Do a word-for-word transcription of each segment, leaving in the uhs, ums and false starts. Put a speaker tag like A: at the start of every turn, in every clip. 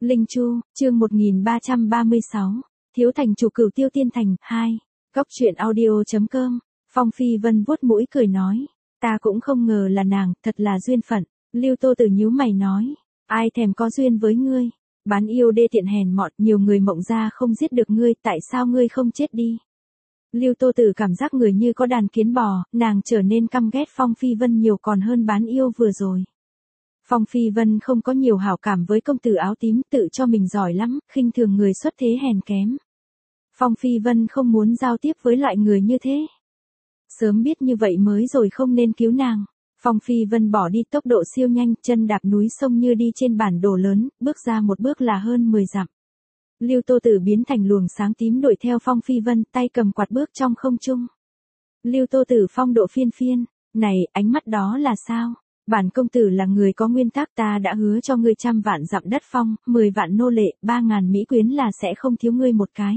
A: Linh Chu, chương một nghìn ba trăm ba mươi sáu, Thiếu thành chủ Cửu Tiêu Tiên Thành, hai. Góc truyện audio.com, Phong Phi Vân vuốt mũi cười nói. Ta cũng không ngờ là nàng, thật là duyên phận. Lưu Tô Tử nhíu mày nói. Ai thèm có duyên với ngươi. Bán yêu đê tiện hèn mọn, nhiều người Mộng gia không giết được ngươi, tại sao ngươi không chết đi? Lưu Tô Tử cảm giác người như có đàn kiến bò, nàng trở nên căm ghét Phong Phi Vân nhiều còn hơn bán yêu vừa rồi. Phong Phi Vân không có nhiều hảo cảm với công tử áo tím, tự cho mình giỏi lắm, khinh thường người xuất thế hèn kém. Phong Phi Vân không muốn giao tiếp với loại người như thế. Sớm biết như vậy mới rồi không nên cứu nàng. Phong Phi Vân bỏ đi tốc độ siêu nhanh, chân đạp núi sông như đi trên bản đồ lớn, bước ra một bước là hơn mười dặm. Lưu Tô Tử biến thành luồng sáng tím đuổi theo Phong Phi Vân, tay cầm quạt bước trong không trung. Lưu Tô Tử phong độ phiên phiên, này, ánh mắt đó là sao? Bản công tử là người có nguyên tắc, ta đã hứa cho ngươi trăm vạn dặm đất phong, mười vạn nô lệ, ba ngàn mỹ quyến là sẽ không thiếu ngươi một cái.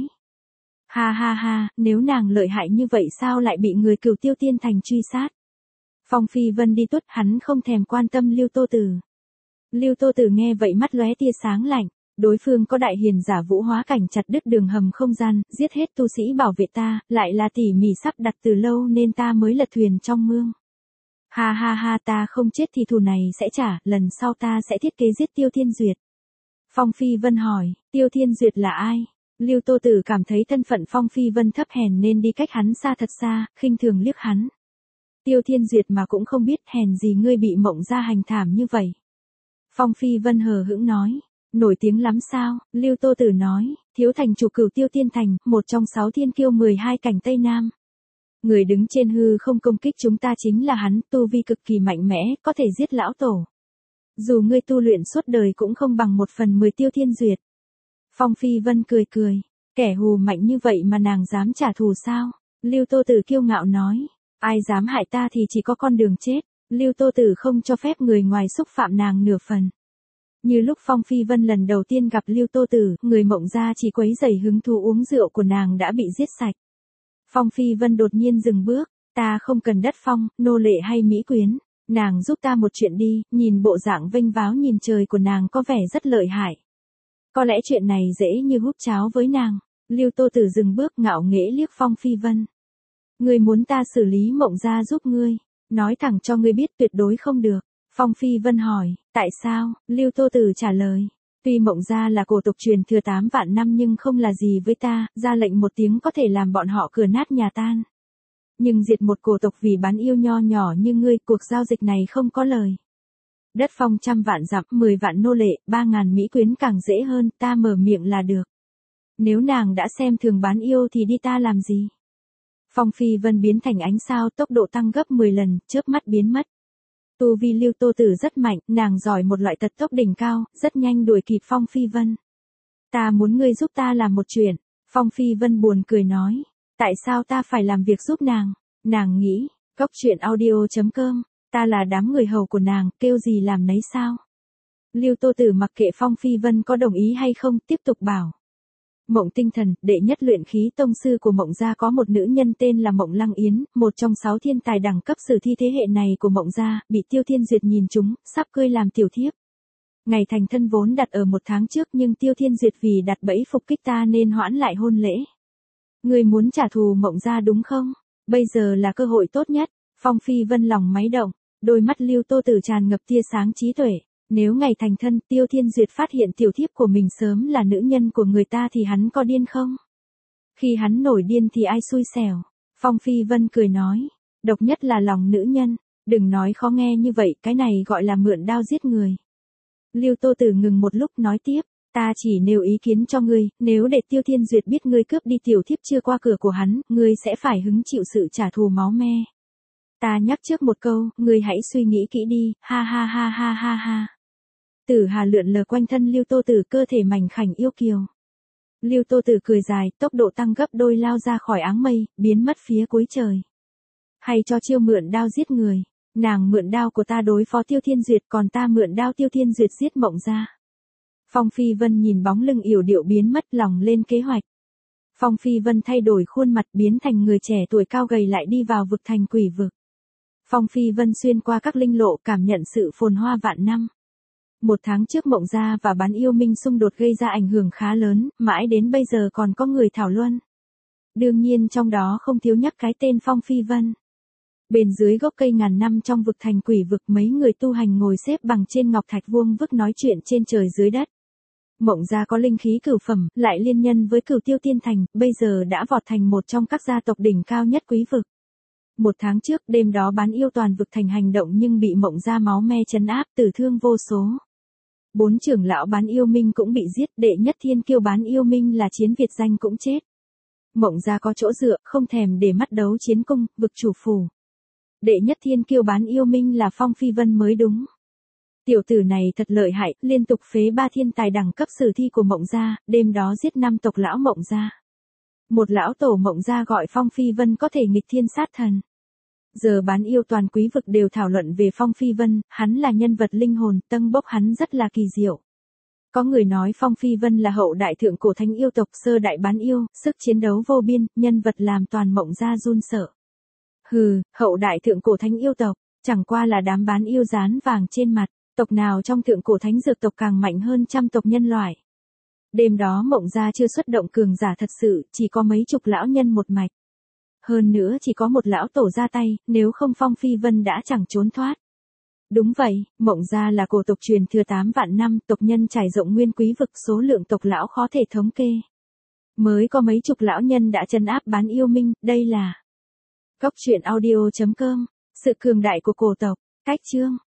A: Ha ha ha, nếu nàng lợi hại như vậy sao lại bị người Cửu Tiêu Tiên Thành truy sát? Phong Phi Vân đi tuốt, hắn không thèm quan tâm Lưu Tô Tử. Lưu Tô Tử nghe vậy mắt lóe tia sáng lạnh, đối phương có đại hiền giả vũ hóa cảnh chặt đứt đường hầm không gian, giết hết tu sĩ bảo vệ ta, lại là tỉ mỉ sắp đặt từ lâu nên ta mới lật thuyền trong mương. Ha ha ha, ta không chết thì thù này sẽ trả, lần sau ta sẽ thiết kế giết Tiêu Thiên Duyệt. Phong Phi Vân hỏi, Tiêu Thiên Duyệt là ai? Lưu Tô Tử cảm thấy thân phận Phong Phi Vân thấp hèn nên đi cách hắn xa thật xa, khinh thường liếc hắn. Tiêu Thiên Duyệt mà cũng không biết, hèn gì ngươi bị Mộng gia hành thảm như vậy. Phong Phi Vân hờ hững nói, nổi tiếng lắm sao? Lưu Tô Tử nói, thiếu thành chủ Cửu Tiêu Tiên Thành, một trong sáu thiên kiêu mười hai cảnh Tây Nam. Người đứng trên hư không công kích chúng ta chính là hắn, tu vi cực kỳ mạnh mẽ, có thể giết lão tổ. Dù ngươi tu luyện suốt đời cũng không bằng một phần mười Tiêu Thiên Duyệt. Phong Phi Vân cười cười, kẻ hù mạnh như vậy mà nàng dám trả thù sao? Lưu Tô Tử kiêu ngạo nói, ai dám hại ta thì chỉ có con đường chết. Lưu Tô Tử không cho phép người ngoài xúc phạm nàng nửa phần. Như lúc Phong Phi Vân lần đầu tiên gặp Lưu Tô Tử, người Mộng gia chỉ quấy rầy hứng thú uống rượu của nàng đã bị giết sạch. Phong Phi Vân đột nhiên dừng bước, ta không cần đất phong, nô lệ hay mỹ quyến, nàng giúp ta một chuyện đi, nhìn bộ dạng vênh váo nhìn trời của nàng có vẻ rất lợi hại. Có lẽ chuyện này dễ như hút cháo với nàng. Lưu Tô Tử dừng bước ngạo nghễ liếc Phong Phi Vân. Ngươi muốn ta xử lý Mộng gia giúp ngươi, nói thẳng cho ngươi biết tuyệt đối không được. Phong Phi Vân hỏi, tại sao? Lưu Tô Tử trả lời, tuy Mộng gia là cổ tộc truyền thừa tám vạn năm nhưng không là gì với ta, ra lệnh một tiếng có thể làm bọn họ cửa nát nhà tan. Nhưng diệt một cổ tộc vì bán yêu nho nhỏ như ngươi, cuộc giao dịch này không có lời. Đất phong trăm vạn dặm, mười vạn nô lệ, ba ngàn mỹ quyến càng dễ hơn, ta mở miệng là được. Nếu nàng đã xem thường bán yêu thì đi ta làm gì? Phong Phi Vân biến thành ánh sao, tốc độ tăng gấp mười lần, chớp mắt biến mất. Tu vi Lưu Tô Tử rất mạnh, nàng giỏi một loại tật tốc đỉnh cao, rất nhanh đuổi kịp Phong Phi Vân. Ta muốn ngươi giúp ta làm một chuyện. Phong Phi Vân buồn cười nói, tại sao ta phải làm việc giúp nàng? Nàng nghĩ, góc truyện audio.com, ta là đám người hầu của nàng, kêu gì làm nấy sao? Lưu Tô Tử mặc kệ Phong Phi Vân có đồng ý hay không, tiếp tục bảo. Mộng Tinh Thần, đệ nhất luyện khí tông sư của Mộng gia có một nữ nhân tên là Mộng Lăng Yến, một trong sáu thiên tài đẳng cấp sử thi thế hệ này của Mộng gia, bị Tiêu Thiên Duyệt nhìn trúng, sắp cưới làm tiểu thiếp. Ngày thành thân vốn đặt ở một tháng trước nhưng Tiêu Thiên Duyệt vì đặt bẫy phục kích ta nên hoãn lại hôn lễ. Ngươi muốn trả thù Mộng gia đúng không? Bây giờ là cơ hội tốt nhất. Phong Phi Vân lòng máy động, đôi mắt Lưu Tô Tử tràn ngập tia sáng trí tuệ. Nếu ngày thành thân Tiêu Thiên Duyệt phát hiện tiểu thiếp của mình sớm là nữ nhân của người ta thì hắn có điên không? Khi hắn nổi điên thì ai xui xẻo? Phong Phi Vân cười nói, độc nhất là lòng nữ nhân, đừng nói khó nghe như vậy, cái này gọi là mượn đao giết người. Lưu Tô Tử ngừng một lúc nói tiếp, ta chỉ nêu ý kiến cho ngươi, nếu để Tiêu Thiên Duyệt biết ngươi cướp đi tiểu thiếp chưa qua cửa của hắn, ngươi sẽ phải hứng chịu sự trả thù máu me. Ta nhắc trước một câu, ngươi hãy suy nghĩ kỹ đi, ha ha ha ha ha ha. Tử hà lượn lờ quanh thân Lưu Tô Tử, cơ thể mảnh khảnh yêu kiều. Lưu Tô Tử cười dài, tốc độ tăng gấp đôi lao ra khỏi áng mây, biến mất phía cuối trời. Hay cho chiêu mượn đao giết người, nàng mượn đao của ta đối phó Tiêu Thiên Duyệt, còn ta mượn đao Tiêu Thiên Duyệt giết Mộng gia. Phong Phi Vân nhìn bóng lưng yểu điệu biến mất lòng lên kế hoạch. Phong Phi Vân thay đổi khuôn mặt biến thành người trẻ tuổi cao gầy lại đi vào vực thành quỷ vực. Phong Phi Vân xuyên qua các linh lộ cảm nhận sự phồn hoa vạn năm. Một tháng trước Mộng Gia và Bán Yêu Minh xung đột gây ra ảnh hưởng khá lớn, mãi đến bây giờ còn có người thảo luận. Đương nhiên trong đó không thiếu nhắc cái tên Phong Phi Vân. Bên dưới gốc cây ngàn năm trong vực thành quỷ vực, mấy người tu hành ngồi xếp bằng trên ngọc thạch vuông vức nói chuyện trên trời dưới đất. Mộng Gia có linh khí cửu phẩm, lại liên nhân với Cửu Tiêu Tiên Thành, bây giờ đã vọt thành một trong các gia tộc đỉnh cao nhất quý vực. Một tháng trước, đêm đó Bán Yêu toàn vực thành hành động nhưng bị Mộng Gia máu me trấn áp, tử thương vô số. Bốn trưởng lão Bán Yêu Minh cũng bị giết, đệ nhất thiên kiêu Bán Yêu Minh là Chiến Việt Danh cũng chết. Mộng Gia có chỗ dựa, không thèm để mắt đấu chiến cung, vực chủ phủ. Đệ nhất thiên kiêu Bán Yêu Minh là Phong Phi Vân mới đúng. Tiểu tử này thật lợi hại, liên tục phế ba thiên tài đẳng cấp sử thi của Mộng Gia, đêm đó giết năm tộc lão Mộng Gia. Một lão tổ Mộng Gia gọi Phong Phi Vân có thể nghịch thiên sát thần. Giờ Bán Yêu toàn quý vực đều thảo luận về Phong Phi Vân, hắn là nhân vật linh hồn, tâng bốc hắn rất là kỳ diệu. Có người nói Phong Phi Vân là hậu đại thượng cổ thánh yêu tộc, sơ đại Bán Yêu, sức chiến đấu vô biên, nhân vật làm toàn Mộng Gia run sợ. Hừ, hậu đại thượng cổ thánh yêu tộc, chẳng qua là đám Bán Yêu dán vàng trên mặt, tộc nào trong thượng cổ thánh dược tộc càng mạnh hơn trăm tộc nhân loại. Đêm đó Mộng Gia chưa xuất động cường giả thật sự, chỉ có mấy chục lão nhân một mạch. Hơn nữa chỉ có một lão tổ ra tay, nếu không Phong Phi Vân đã chẳng trốn thoát. Đúng vậy, Mộng Gia là cổ tộc truyền thừa tám vạn năm, tộc nhân trải rộng nguyên quý vực, số lượng tộc lão khó thể thống kê. Mới có mấy chục lão nhân đã trấn áp Bán Yêu Minh, đây là Góc truyện audio chấm com, sự cường đại của cổ tộc, cách chương.